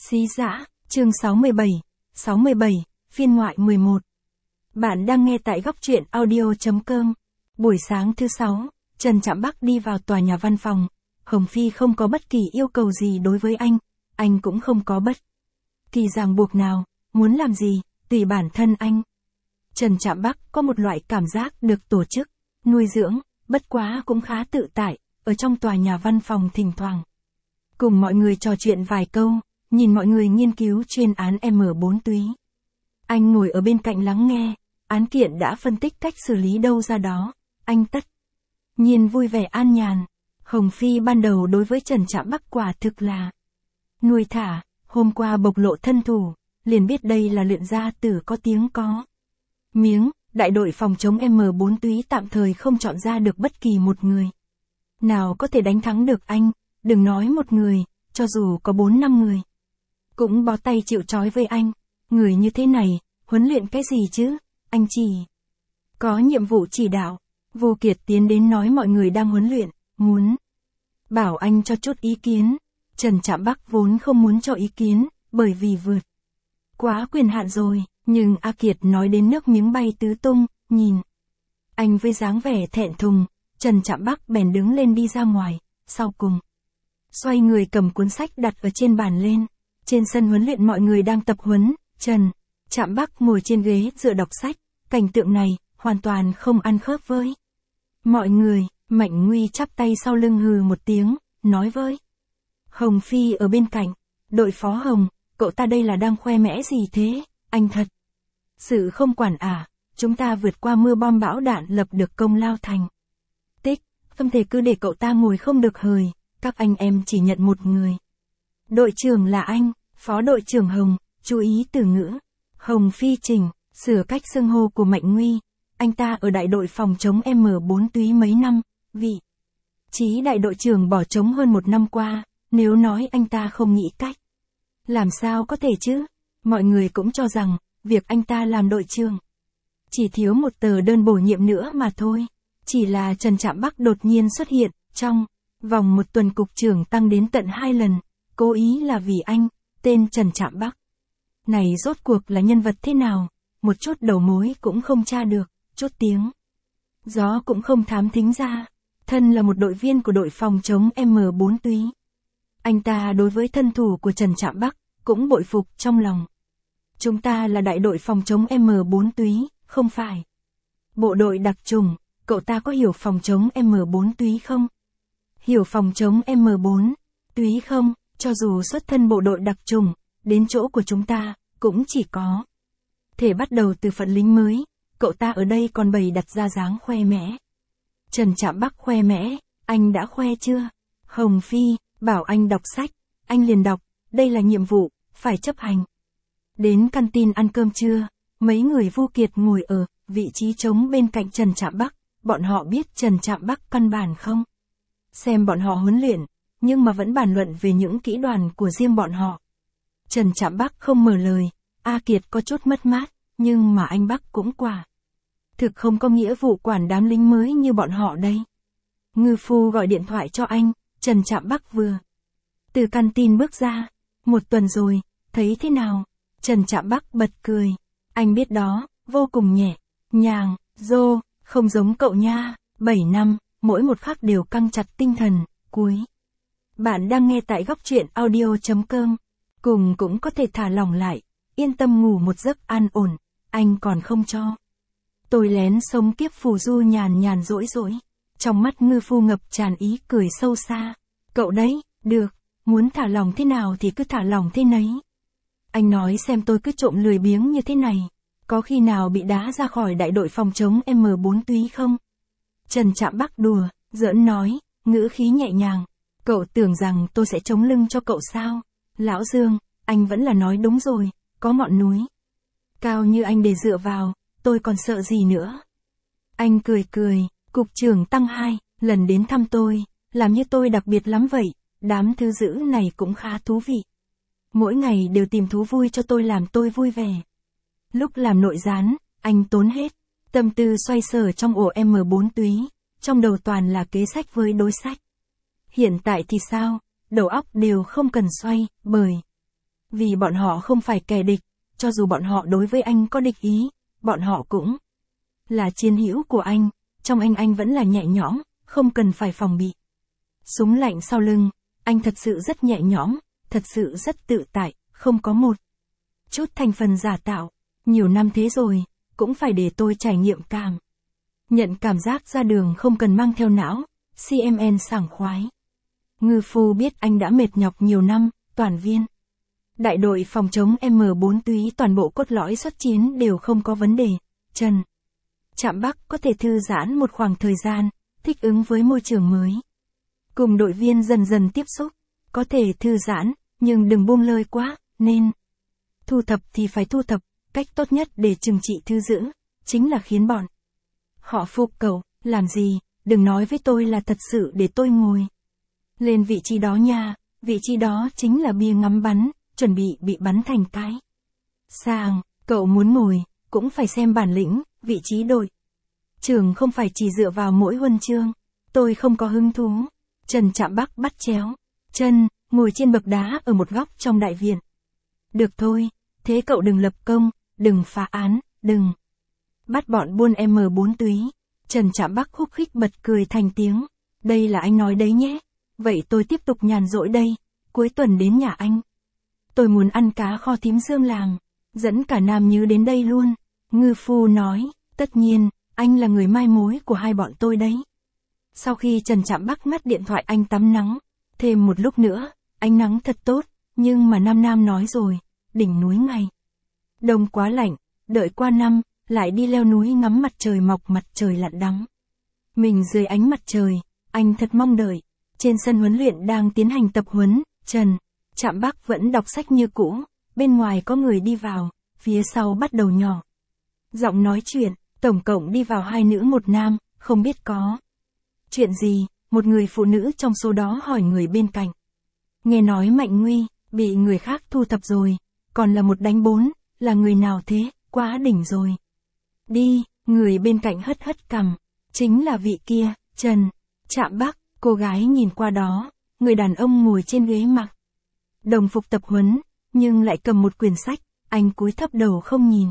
Xí Dã, chương 67, phiên ngoại 11. Bạn đang nghe tại góc truyện audio.com. Buổi sáng thứ 6, Trần Trạm Bắc đi vào tòa nhà văn phòng. Hồng Phi không có bất kỳ yêu cầu gì đối với anh cũng không có bất kỳ ràng buộc nào, muốn làm gì, tùy bản thân anh. Trần Trạm Bắc có một loại cảm giác được tổ chức, nuôi dưỡng, bất quá cũng khá tự tại, ở trong tòa nhà văn phòng thỉnh thoảng. Cùng mọi người trò chuyện vài câu, nhìn mọi người nghiên cứu chuyên án M4 túy. Anh ngồi ở bên cạnh lắng nghe, án kiện đã phân tích cách xử lý đâu ra đó, anh tất nhiên vui vẻ an nhàn. Hồng Phi ban đầu đối với Trần Trạm Bắc quả thực là nuôi thả, hôm qua bộc lộ thân thủ, liền biết đây là luyện gia tử có tiếng có miếng, đại đội phòng chống M4 túy tạm thời không chọn ra được bất kỳ một người nào có thể đánh thắng được anh, đừng nói một người, cho dù có 4-5 người cũng bó tay chịu trói với anh. Người như thế này, huấn luyện cái gì chứ, anh chỉ có nhiệm vụ chỉ đạo. Vô Kiệt tiến đến nói mọi người đang huấn luyện, muốn bảo anh cho chút ý kiến. Trần Trạm Bắc vốn không muốn cho ý kiến, bởi vì vượt quá quyền hạn rồi, nhưng A Kiệt nói đến nước miếng bay tứ tung, nhìn anh với dáng vẻ thẹn thùng, Trần Trạm Bắc bèn đứng lên đi ra ngoài, sau cùng xoay người cầm cuốn sách đặt ở trên bàn lên. Trên sân huấn luyện mọi người đang tập huấn, Trần Trạm Bắc ngồi trên ghế dựa đọc sách, cảnh tượng này hoàn toàn không ăn khớp với mọi người. Mạnh Nguy chắp tay sau lưng hừ một tiếng, nói với Hồng Phi ở bên cạnh, đội phó Hồng, cậu ta đây là đang khoe mẽ gì thế, anh thật sự không quản à, chúng ta vượt qua mưa bom bão đạn lập được công lao thành tích, không thể cứ để cậu ta ngồi không được hời, các anh em chỉ nhận một người. Đội trưởng là anh, phó đội trưởng Hồng, chú ý từ ngữ. Hồng Phi chỉnh, sửa cách xưng hô của Mạnh Nguy, anh ta ở đại đội phòng chống M4 túy mấy năm, vị trí đại đội trưởng bỏ trống hơn 1 năm qua, nếu nói anh ta không nghĩ cách, làm sao có thể chứ? Mọi người cũng cho rằng, việc anh ta làm đội trưởng chỉ thiếu một tờ đơn bổ nhiệm nữa mà thôi. Chỉ là Trần Trạm Bắc đột nhiên xuất hiện, trong vòng 1 tuần cục trưởng tăng đến tận 2 lần, cố ý là vì anh, tên Trần Trạm Bắc này rốt cuộc là nhân vật thế nào, một chút đầu mối cũng không tra được, chút tiếng gió cũng không thám thính ra. Thân là một đội viên của đội phòng chống M4 túy, anh ta đối với thân thủ của Trần Trạm Bắc cũng bội phục trong lòng. Chúng ta là đại đội phòng chống M4 túy, không phải bộ đội đặc chủng, cậu ta có hiểu phòng chống M4 túy không? Hiểu phòng chống M4 túy không? Cho dù xuất thân bộ đội đặc chủng, đến chỗ của chúng ta, cũng chỉ có thể bắt đầu từ phận lính mới, cậu ta ở đây còn bày đặt ra dáng khoe mẽ. Trần Trạm Bắc khoe mẽ, anh đã khoe chưa? Hồng Phi, bảo anh đọc sách, anh liền đọc, đây là nhiệm vụ, phải chấp hành. Đến canteen ăn cơm trưa, mấy người Vô Kiệt ngồi ở vị trí trống bên cạnh Trần Trạm Bắc, bọn họ biết Trần Trạm Bắc căn bản không xem bọn họ huấn luyện, nhưng mà vẫn bàn luận về những kỹ đoàn của riêng bọn họ. Trần Trạm Bắc không mở lời, A Kiệt có chút mất mát, nhưng mà anh Bắc cũng quả thực không có nghĩa vụ quản đám lính mới như bọn họ đây. Ngư phu gọi điện thoại cho anh, Trần Trạm Bắc vừa từ canteen bước ra. 1 tuần rồi, thấy thế nào? Trần Trạm Bắc bật cười, anh biết đó, vô cùng nhẹ nhàng, không giống cậu nha, 7 năm, mỗi một khắc đều căng chặt tinh thần. Cuối bạn đang nghe tại góc truyện audio.com, cùng cũng có thể thả lỏng lại, yên tâm ngủ một giấc an ổn, anh còn không cho tôi lén sống kiếp phù du nhàn rỗi. Trong mắt ngư phu ngập tràn ý cười sâu xa. Cậu đấy, được, muốn thả lỏng thế nào thì cứ thả lỏng thế nấy. Anh nói xem tôi cứ trộm lười biếng như thế này, có khi nào bị đá ra khỏi đại đội phòng chống M4 túy không? Trần Trạm Bắc đùa, giỡn nói, ngữ khí nhẹ nhàng. Cậu tưởng rằng tôi sẽ chống lưng cho cậu sao? Lão Dương, anh vẫn là nói đúng rồi, có ngọn núi cao như anh để dựa vào, tôi còn sợ gì nữa? Anh cười, cục trưởng Tăng 2, lần đến thăm tôi, làm như tôi đặc biệt lắm vậy, đám thư giữ này cũng khá thú vị. Mỗi ngày đều tìm thú vui cho tôi làm tôi vui vẻ. Lúc làm nội gián, anh tốn hết tâm tư xoay sở trong ổ M4 túy, trong đầu toàn là kế sách với đối sách. Hiện tại thì sao? Đầu óc đều không cần xoay, bởi Vì bọn họ không phải kẻ địch, cho dù bọn họ đối với anh có địch ý, bọn họ cũng là chiến hữu của anh, trong anh vẫn là nhẹ nhõm, không cần phải phòng bị. Súng lạnh sau lưng, anh thật sự rất nhẹ nhõm, thật sự rất tự tại, không có một chút thành phần giả tạo. Nhiều năm thế rồi, cũng phải để tôi trải nghiệm nhận cảm giác ra đường không cần mang theo não, CMN sảng khoái. Ngư phu biết anh đã mệt nhọc nhiều năm, toàn viên đại đội phòng chống M4 túy toàn bộ cốt lõi xuất chiến đều không có vấn đề. Trần Trạm Bắc có thể thư giãn một khoảng thời gian, thích ứng với môi trường mới. Cùng đội viên dần dần tiếp xúc, có thể thư giãn, nhưng đừng buông lơi quá, nên thu thập thì phải thu thập, cách tốt nhất để trừng trị thư giữ, chính là khiến bọn họ phục cầu, làm gì, đừng nói với tôi là thật sự để tôi ngồi lên vị trí đó nha, vị trí đó chính là bia ngắm bắn, chuẩn bị bắn thành cái sàng, cậu muốn ngồi, cũng phải xem bản lĩnh, vị trí đội trưởng không phải chỉ dựa vào mỗi huân chương, tôi không có hứng thú. Trần Trạm Bắc bắt chéo chân, ngồi trên bậc đá ở một góc trong đại viện. Được thôi, thế cậu đừng lập công, đừng phá án, đừng bắt bọn buôn M4 túy. Trần Trạm Bắc khúc khích bật cười thành tiếng. Đây là anh nói đấy nhé. Vậy tôi tiếp tục nhàn rỗi đây, cuối tuần đến nhà anh. Tôi muốn ăn cá kho thím Dương làng, dẫn cả Nam Nhứ đến đây luôn. Ngư phu nói, tất nhiên, anh là người mai mối của hai bọn tôi đấy. Sau khi Trần Trạm Bắc ngắt điện thoại anh tắm nắng, thêm một lúc nữa, ánh nắng thật tốt, nhưng mà Nam nói rồi, đỉnh núi ngày đông quá lạnh, đợi qua năm, lại đi leo núi ngắm mặt trời mọc mặt trời lặn đắm. Mình dưới ánh mặt trời, anh thật mong đợi. Trên sân huấn luyện đang tiến hành tập huấn, Trần Trạm Bắc vẫn đọc sách như cũ, bên ngoài có người đi vào, phía sau bắt đầu nhỏ giọng nói chuyện, tổng cộng đi vào 2 nữ 1 nam, không biết có chuyện gì, một người phụ nữ trong số đó hỏi người bên cạnh. Nghe nói Mạnh Nguy bị người khác thu thập rồi, còn là một đánh 4, là người nào thế, quá đỉnh rồi. Đi, người bên cạnh hất cằm, chính là vị kia, Trần Trạm Bắc. Cô gái nhìn qua đó, người đàn ông ngồi trên ghế mặc đồng phục tập huấn, nhưng lại cầm một quyển sách, anh cúi thấp đầu không nhìn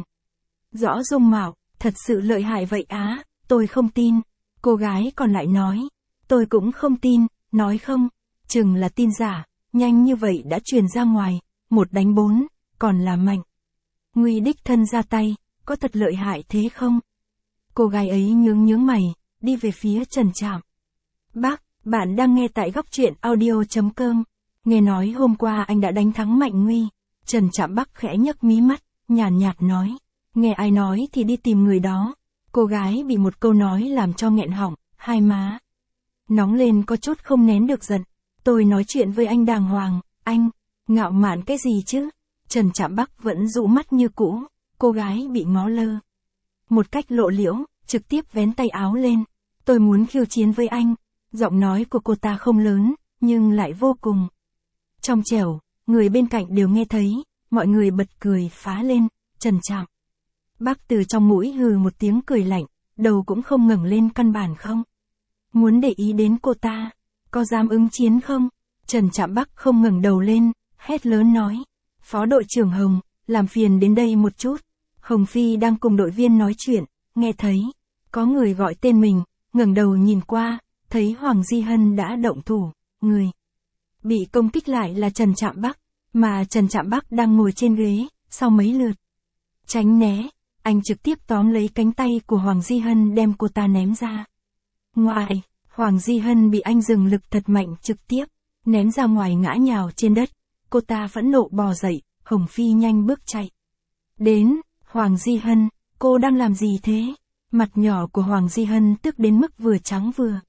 rõ dung mạo, thật sự lợi hại vậy á, tôi không tin. Cô gái còn lại nói, tôi cũng không tin, nói không, chừng là tin giả, nhanh như vậy đã truyền ra ngoài, 1 đánh 4, còn là Mạnh Nguy đích thân ra tay, có thật lợi hại thế không? Cô gái ấy nhướng mày, đi về phía Trần Trạm Bắc. Bạn đang nghe tại góc truyện audio.com. Nghe nói hôm qua anh đã đánh thắng Mạnh Nguy. Trần Trạm Bắc khẽ nhấc mí mắt, nhàn nhạt nói. Nghe ai nói thì đi tìm người đó. Cô gái bị một câu nói làm cho nghẹn họng, hai má nóng lên có chút không nén được giận. Tôi nói chuyện với anh đàng hoàng, anh ngạo mạn cái gì chứ? Trần Trạm Bắc vẫn dụ mắt như cũ. Cô gái bị ngó lơ một cách lộ liễu, trực tiếp vén tay áo lên. Tôi muốn khiêu chiến với anh. Giọng nói của cô ta không lớn, nhưng lại vô cùng trong trẻo, người bên cạnh đều nghe thấy, mọi người bật cười phá lên. Trần Trạm Bắc từ trong mũi hừ một tiếng cười lạnh, đầu cũng không ngẩng lên, căn bản không muốn để ý đến cô ta. Có dám ứng chiến không? Trần Trạm Bắc không ngẩng đầu lên, hét lớn nói. Phó đội trưởng Hồng, làm phiền đến đây một chút. Hồng Phi đang cùng đội viên nói chuyện, nghe thấy có người gọi tên mình, ngẩng đầu nhìn qua, thấy Hoàng Di Hân đã động thủ, người bị công kích lại là Trần Trạm Bắc, mà Trần Trạm Bắc đang ngồi trên ghế, sau mấy lượt tránh né, anh trực tiếp tóm lấy cánh tay của Hoàng Di Hân đem cô ta ném ra ngoài. Hoàng Di Hân bị anh dừng lực thật mạnh, trực tiếp ném ra ngoài ngã nhào trên đất. Cô ta phẫn nộ bò dậy, Hồng Phi nhanh bước chạy đến. Hoàng Di Hân, cô đang làm gì thế? Mặt nhỏ của Hoàng Di Hân tức đến mức vừa trắng vừa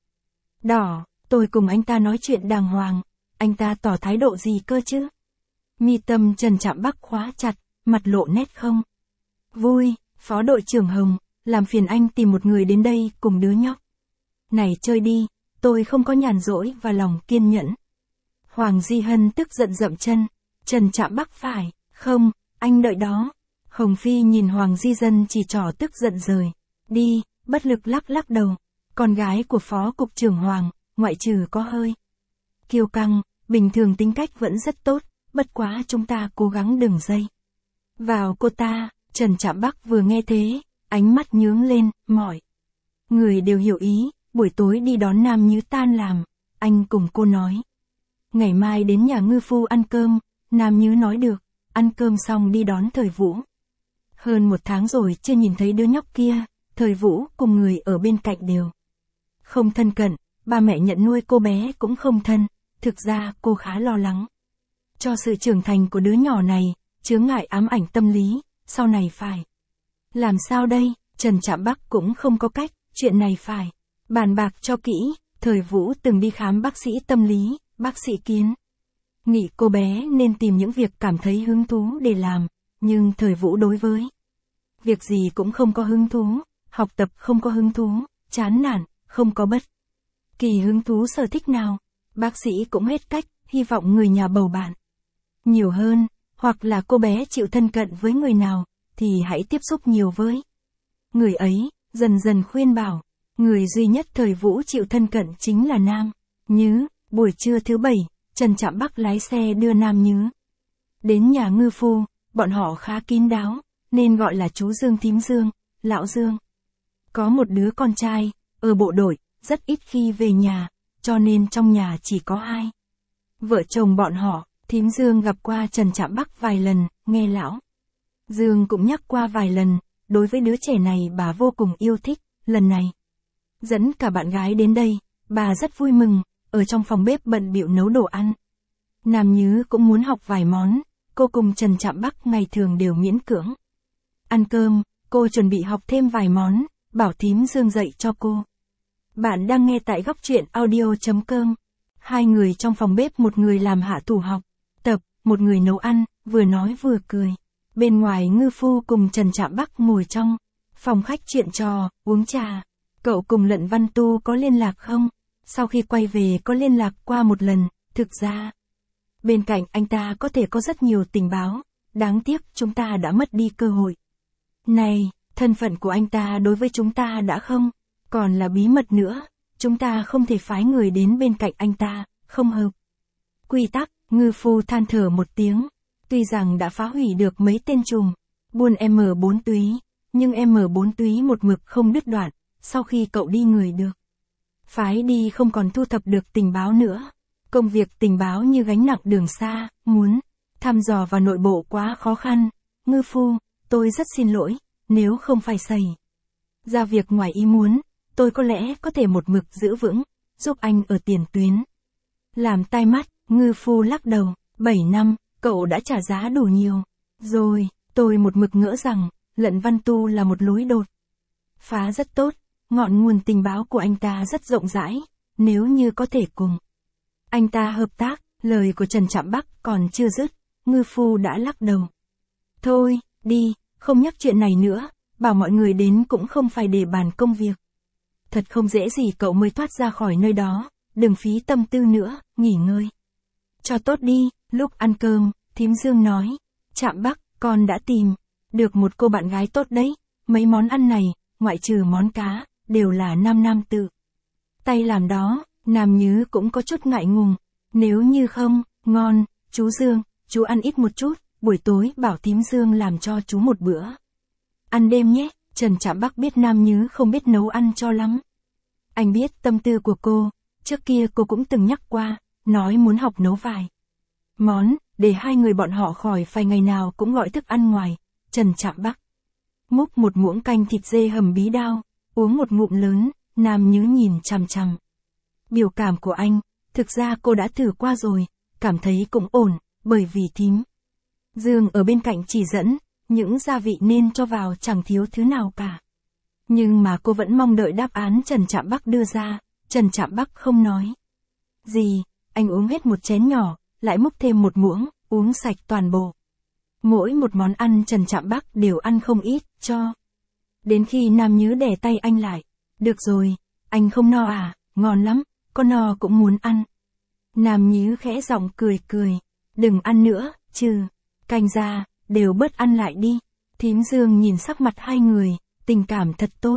đỏ. Tôi cùng anh ta nói chuyện đàng hoàng, anh ta tỏ thái độ gì cơ chứ? Mi tâm Trần Trạm Bắc khóa chặt, mặt lộ nét không vui. Phó đội trưởng Hồng, làm phiền anh tìm một người đến đây cùng đứa nhóc này chơi đi, tôi không có nhàn rỗi và lòng kiên nhẫn. Hoàng Di Hân tức giận dậm chân. Trần Trạm Bắc phải, không, anh đợi đó. Hồng Phi nhìn Hoàng Di Dân chỉ trỏ tức giận rời đi, bất lực lắc đầu. Con gái của Phó Cục trưởng Hoàng, ngoại trừ có hơi kiêu căng, bình thường tính cách vẫn rất tốt, bất quá chúng ta cố gắng đừng dây vào cô ta. Trần Trạm Bắc vừa nghe thế, ánh mắt nhướng lên, mọi người đều hiểu ý, buổi tối đi đón Nam Nhứ tan làm, anh cùng cô nói. Ngày mai đến nhà ngư phu ăn cơm, Nam Nhứ nói được, ăn cơm xong đi đón Thời Vũ. Hơn 1 tháng rồi chưa nhìn thấy đứa nhóc kia, Thời Vũ cùng người ở bên cạnh đều không thân cận, ba mẹ nhận nuôi cô bé cũng không thân, thực ra cô khá lo lắng cho sự trưởng thành của đứa nhỏ này, chướng ngại ám ảnh tâm lý, sau này phải làm sao đây? Trần Trạm Bắc cũng không có cách, chuyện này phải bàn bạc cho kỹ. Thời Vũ từng đi khám bác sĩ tâm lý, bác sĩ kiến nghị cô bé nên tìm những việc cảm thấy hứng thú để làm, nhưng Thời Vũ đối với việc gì cũng không có hứng thú, học tập không có hứng thú, chán nản, không có bất kỳ hứng thú sở thích nào. Bác sĩ cũng hết cách, hy vọng người nhà bầu bạn nhiều hơn, hoặc là cô bé chịu thân cận với người nào, thì hãy tiếp xúc nhiều với người ấy, dần dần khuyên bảo. Người duy nhất Thời Vũ chịu thân cận chính là Nam Nhứ. Buổi trưa thứ 7, Trần Trạm Bắc lái xe đưa Nam Nhứ đến nhà ngư phu, bọn họ khá kín đáo, nên gọi là chú Dương thím Dương, lão Dương. Có một đứa con trai, ở bộ đội, rất ít khi về nhà, cho nên trong nhà chỉ có 2 vợ chồng bọn họ. Thím Dương gặp qua Trần Trạm Bắc vài lần, nghe lão Dương cũng nhắc qua vài lần, đối với đứa trẻ này bà vô cùng yêu thích, lần này dẫn cả bạn gái đến đây, bà rất vui mừng, ở trong phòng bếp bận bịu nấu đồ ăn. Nam Nhứ cũng muốn học vài món, cô cùng Trần Trạm Bắc ngày thường đều miễn cưỡng ăn cơm, cô chuẩn bị học thêm vài món, bảo thím Dương dạy cho cô. Bạn đang nghe tại góc truyện audio.com. Hai người trong phòng bếp, một người làm hạ thủ học tập, một người nấu ăn, vừa nói vừa cười. Bên ngoài ngư phu cùng Trần Trạm Bắc ngồi trong phòng khách chuyện trò, uống trà. Cậu cùng Lận Văn Tu có liên lạc không? Sau khi quay về có liên lạc qua một lần, thực ra bên cạnh anh ta có thể có rất nhiều tình báo, đáng tiếc chúng ta đã mất đi cơ hội này, thân phận của anh ta đối với chúng ta đã không còn là bí mật nữa, chúng ta không thể phái người đến bên cạnh anh ta, không hợp quy tắc. Ngư phu than thở một tiếng, tuy rằng đã phá hủy được mấy tên trùm buôn M4 túy, nhưng M4 túy một mực không đứt đoạn, sau khi cậu đi người được phái đi không còn thu thập được tình báo nữa. Công việc tình báo như gánh nặng đường xa, muốn thăm dò vào nội bộ quá khó khăn. Ngư phu, tôi rất xin lỗi, nếu không phải xảy ra việc ngoài ý muốn, tôi có lẽ có thể một mực giữ vững, giúp anh ở tiền tuyến làm tai mắt. Ngư phu lắc đầu, 7 năm, cậu đã trả giá đủ nhiều rồi. Tôi một mực ngỡ rằng Lận Văn Tu là một lối đột phá rất tốt, ngọn nguồn tình báo của anh ta rất rộng rãi, nếu như có thể cùng anh ta hợp tác. Lời của Trần Trạm Bắc còn chưa dứt, ngư phu đã lắc đầu. Thôi, đi, không nhắc chuyện này nữa, bảo mọi người đến cũng không phải để bàn công việc. Thật không dễ gì cậu mới thoát ra khỏi nơi đó, đừng phí tâm tư nữa, nghỉ ngơi cho tốt đi. Lúc ăn cơm, thím Dương nói, Trạm Bắc, con đã tìm được một cô bạn gái tốt đấy, mấy món ăn này, ngoại trừ món cá, đều là Nam tự tay làm đó. Nam Nhứ cũng có chút ngại ngùng, nếu như không ngon, chú Dương, chú ăn ít một chút, buổi tối bảo thím Dương làm cho chú một bữa ăn đêm nhé. Trần Trạm Bắc biết Nam Nhứ không biết nấu ăn cho lắm. Anh biết tâm tư của cô, trước kia cô cũng từng nhắc qua, nói muốn học nấu vài món, để hai người bọn họ khỏi phải ngày nào cũng gọi thức ăn ngoài. Trần Trạm Bắc múc một muỗng canh thịt dê hầm bí đao, uống một ngụm lớn. Nam Nhứ nhìn chằm chằm biểu cảm của anh, thực ra cô đã thử qua rồi, cảm thấy cũng ổn, bởi vì thím Dương ở bên cạnh chỉ dẫn, những gia vị nên cho vào chẳng thiếu thứ nào cả. Nhưng mà cô vẫn mong đợi đáp án Trần Trạm Bắc đưa ra. Trần Trạm Bắc không nói gì, anh uống hết một chén nhỏ, lại múc thêm một muỗng, uống sạch toàn bộ. Mỗi một món ăn Trần Trạm Bắc đều ăn không ít, cho đến khi Nam Nhứ đè tay anh lại. Được rồi, anh không no à, ngon lắm, con no cũng muốn ăn. Nam Nhứ khẽ giọng cười cười, đừng ăn nữa, trừ canh ra, đều bớt ăn lại đi. Thím Dương nhìn sắc mặt hai người, tình cảm thật tốt.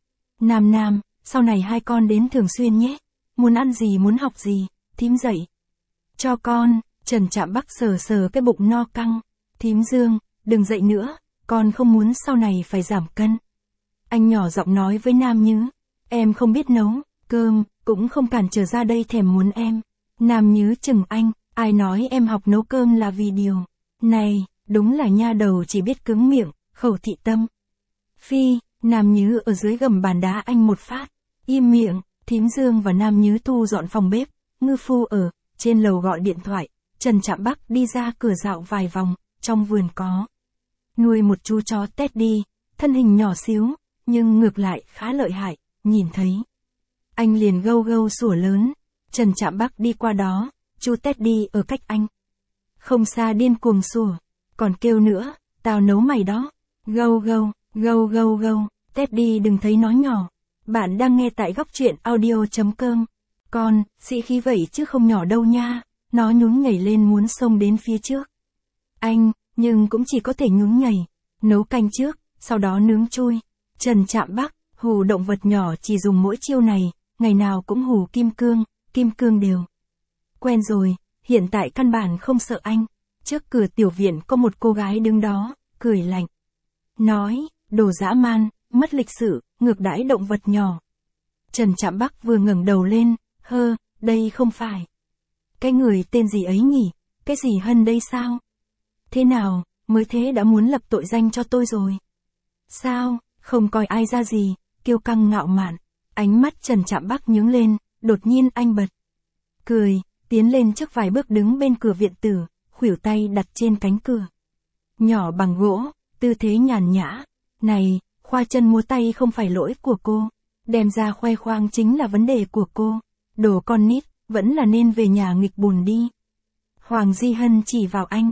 Nam, sau này hai con đến thường xuyên nhé, muốn ăn gì muốn học gì, thím dạy cho con. Trần Trạm Bắc sờ sờ cái bụng no căng. Thím Dương, đừng dậy nữa, con không muốn sau này phải giảm cân. Anh nhỏ giọng nói với Nam Nhứ, em không biết nấu cơm, cũng không cản trở ra đây thèm muốn em. Nam Nhứ chừng anh, ai nói em học nấu cơm là vì điều này, đúng là nha đầu chỉ biết cứng miệng, khẩu thị tâm. Phi, Nam Nhứ ở dưới gầm bàn đá anh một phát, im miệng. Thím Dương và Nam Nhứ thu dọn phòng bếp, Ngư Phu ở trên lầu gọi điện thoại. Trần Trạm Bắc đi ra cửa dạo vài vòng, trong vườn có nuôi một chú chó Teddy, thân hình nhỏ xíu, nhưng ngược lại khá lợi hại, nhìn thấy anh liền gâu gâu sủa lớn. Trần Trạm Bắc đi qua đó, chú Teddy ở cách anh không xa điên cuồng sủa, còn kêu nữa, tao nấu mày đó. Gâu gâu, gâu gâu gâu, Teddy đừng thấy nó nhỏ. Bạn đang nghe tại góc truyện audio.com. Con, sĩ khí vậy chứ không nhỏ đâu nha. Nó nhún nhảy lên muốn xông đến phía trước. Anh, nhưng cũng chỉ có thể nhún nhảy. Nấu canh trước, sau đó nướng chui. Trần Trạm Bắc, hù động vật nhỏ chỉ dùng mỗi chiêu này, ngày nào cũng hù Kim Cương đều quen rồi, hiện tại căn bản không sợ anh. Trước cửa tiểu viện có một cô gái đứng đó, cười lạnh. Nói, đồ dã man, mất lịch sự, ngược đãi động vật nhỏ. Trần Trạm Bắc vừa ngẩng đầu lên, đây không phải cái người tên gì ấy nhỉ, cái gì Hân đây sao? Thế nào, mới thế đã muốn lập tội danh cho tôi rồi? Sao, không coi ai ra gì, kiêu căng ngạo mạn. Ánh mắt Trần Trạm Bắc nhướng lên, đột nhiên anh bật cười, tiến lên trước vài bước đứng bên cửa viện tử, khuỷu tay đặt trên cánh cửa nhỏ bằng gỗ, tư thế nhàn nhã. Này, khoa chân múa tay không phải lỗi của cô, đem ra khoe khoang chính là vấn đề của cô. Đồ con nít, vẫn là nên về nhà nghịch bùn đi. Hoàng Di Hân chỉ vào anh.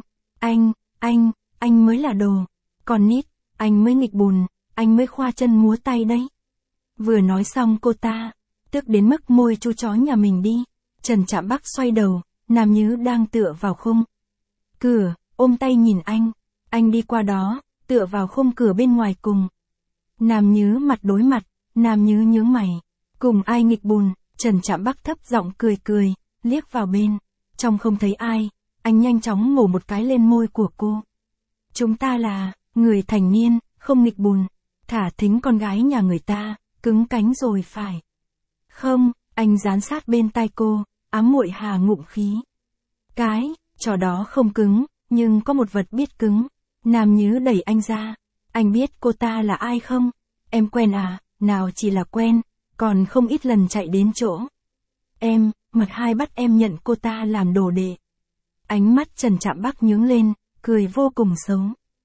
Anh mới là đồ con nít, anh mới nghịch bùn, anh mới khoa chân múa tay đấy. Vừa nói xong cô ta tức đến mức môi chú chó nhà mình đi. Trần Trạm Bắc xoay đầu, Nam Nhứ đang tựa vào khung cửa, ôm tay nhìn anh đi qua đó, tựa vào khung cửa bên ngoài cùng Nam Nhứ mặt đối mặt. Nam Nhứ nhướng mày, cùng ai nghịch bùn? Trần Trạm Bắc thấp giọng cười, liếc vào bên trong không thấy ai, anh nhanh chóng ngổ một cái lên môi của cô. Chúng ta là người thành niên, không nghịch bùn, thả thính con gái nhà người ta, cứng cánh rồi phải không? Anh dán sát bên tai cô, ám muội hà ngụm khí. Cái trò đó không cứng, nhưng có một vật biết cứng. Nam Nhứ đẩy anh ra. Anh biết cô ta là ai không? Em quen à? Nào chỉ là quen, còn không ít lần chạy đến chỗ em, mật hai bắt em nhận cô ta làm đồ đệ. Ánh mắt Trần Trạm Bắc nhướng lên, cười vô cùng xấu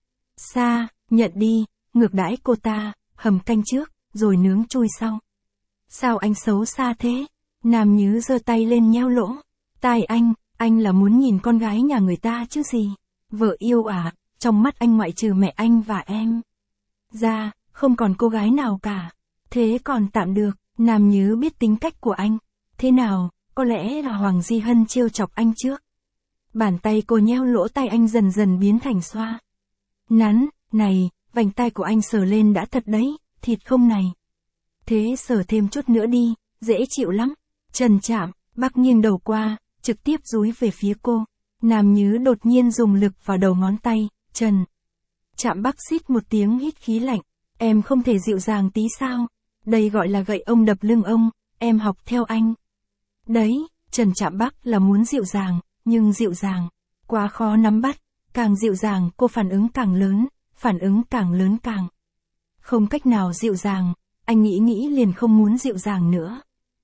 xa. Nhận đi, ngược đãi cô ta, hầm canh trước, rồi nướng chui sau. Sao anh xấu xa thế? Nam Nhứ giơ tay lên nheo lỗ tai anh là muốn nhìn con gái nhà người ta chứ gì. Vợ yêu à? Trong mắt anh ngoại trừ mẹ anh và em ra, không còn cô gái nào cả. Thế còn tạm được. Nam Nhứ biết tính cách của anh. Thế nào, có lẽ là Hoàng Di Hân trêu chọc anh trước. Bàn tay cô nheo lỗ tai anh dần dần biến thành xoa nắn. Này, vành tai của anh sờ lên đã thật đấy, thịt không này? Thế sờ thêm chút nữa đi, dễ chịu lắm. Trần Trạm Bắc nghiêng đầu qua, trực tiếp dúi về phía cô. Nam Nhứ đột nhiên dùng lực vào đầu ngón tay. Trần Trạm Bắc xít một tiếng hít khí lạnh. Em không thể dịu dàng tí sao? Đây gọi là gậy ông đập lưng ông, em học theo anh đấy. Trần Trạm Bắc là muốn dịu dàng, nhưng dịu dàng quá khó nắm bắt. Càng dịu dàng cô phản ứng càng lớn, phản ứng càng lớn càng không cách nào dịu dàng. Anh nghĩ liền không muốn dịu dàng nữa.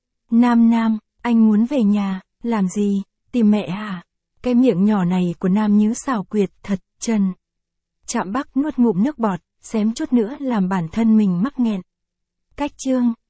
Nam, anh muốn về nhà. Làm gì? Tìm mẹ hả? Cái miệng nhỏ này của Nam Nhứ xảo quyệt thật. Trần Trạm Bắc nuốt ngụm nước bọt, xém chút nữa làm bản thân mình mắc nghẹn. Cách chương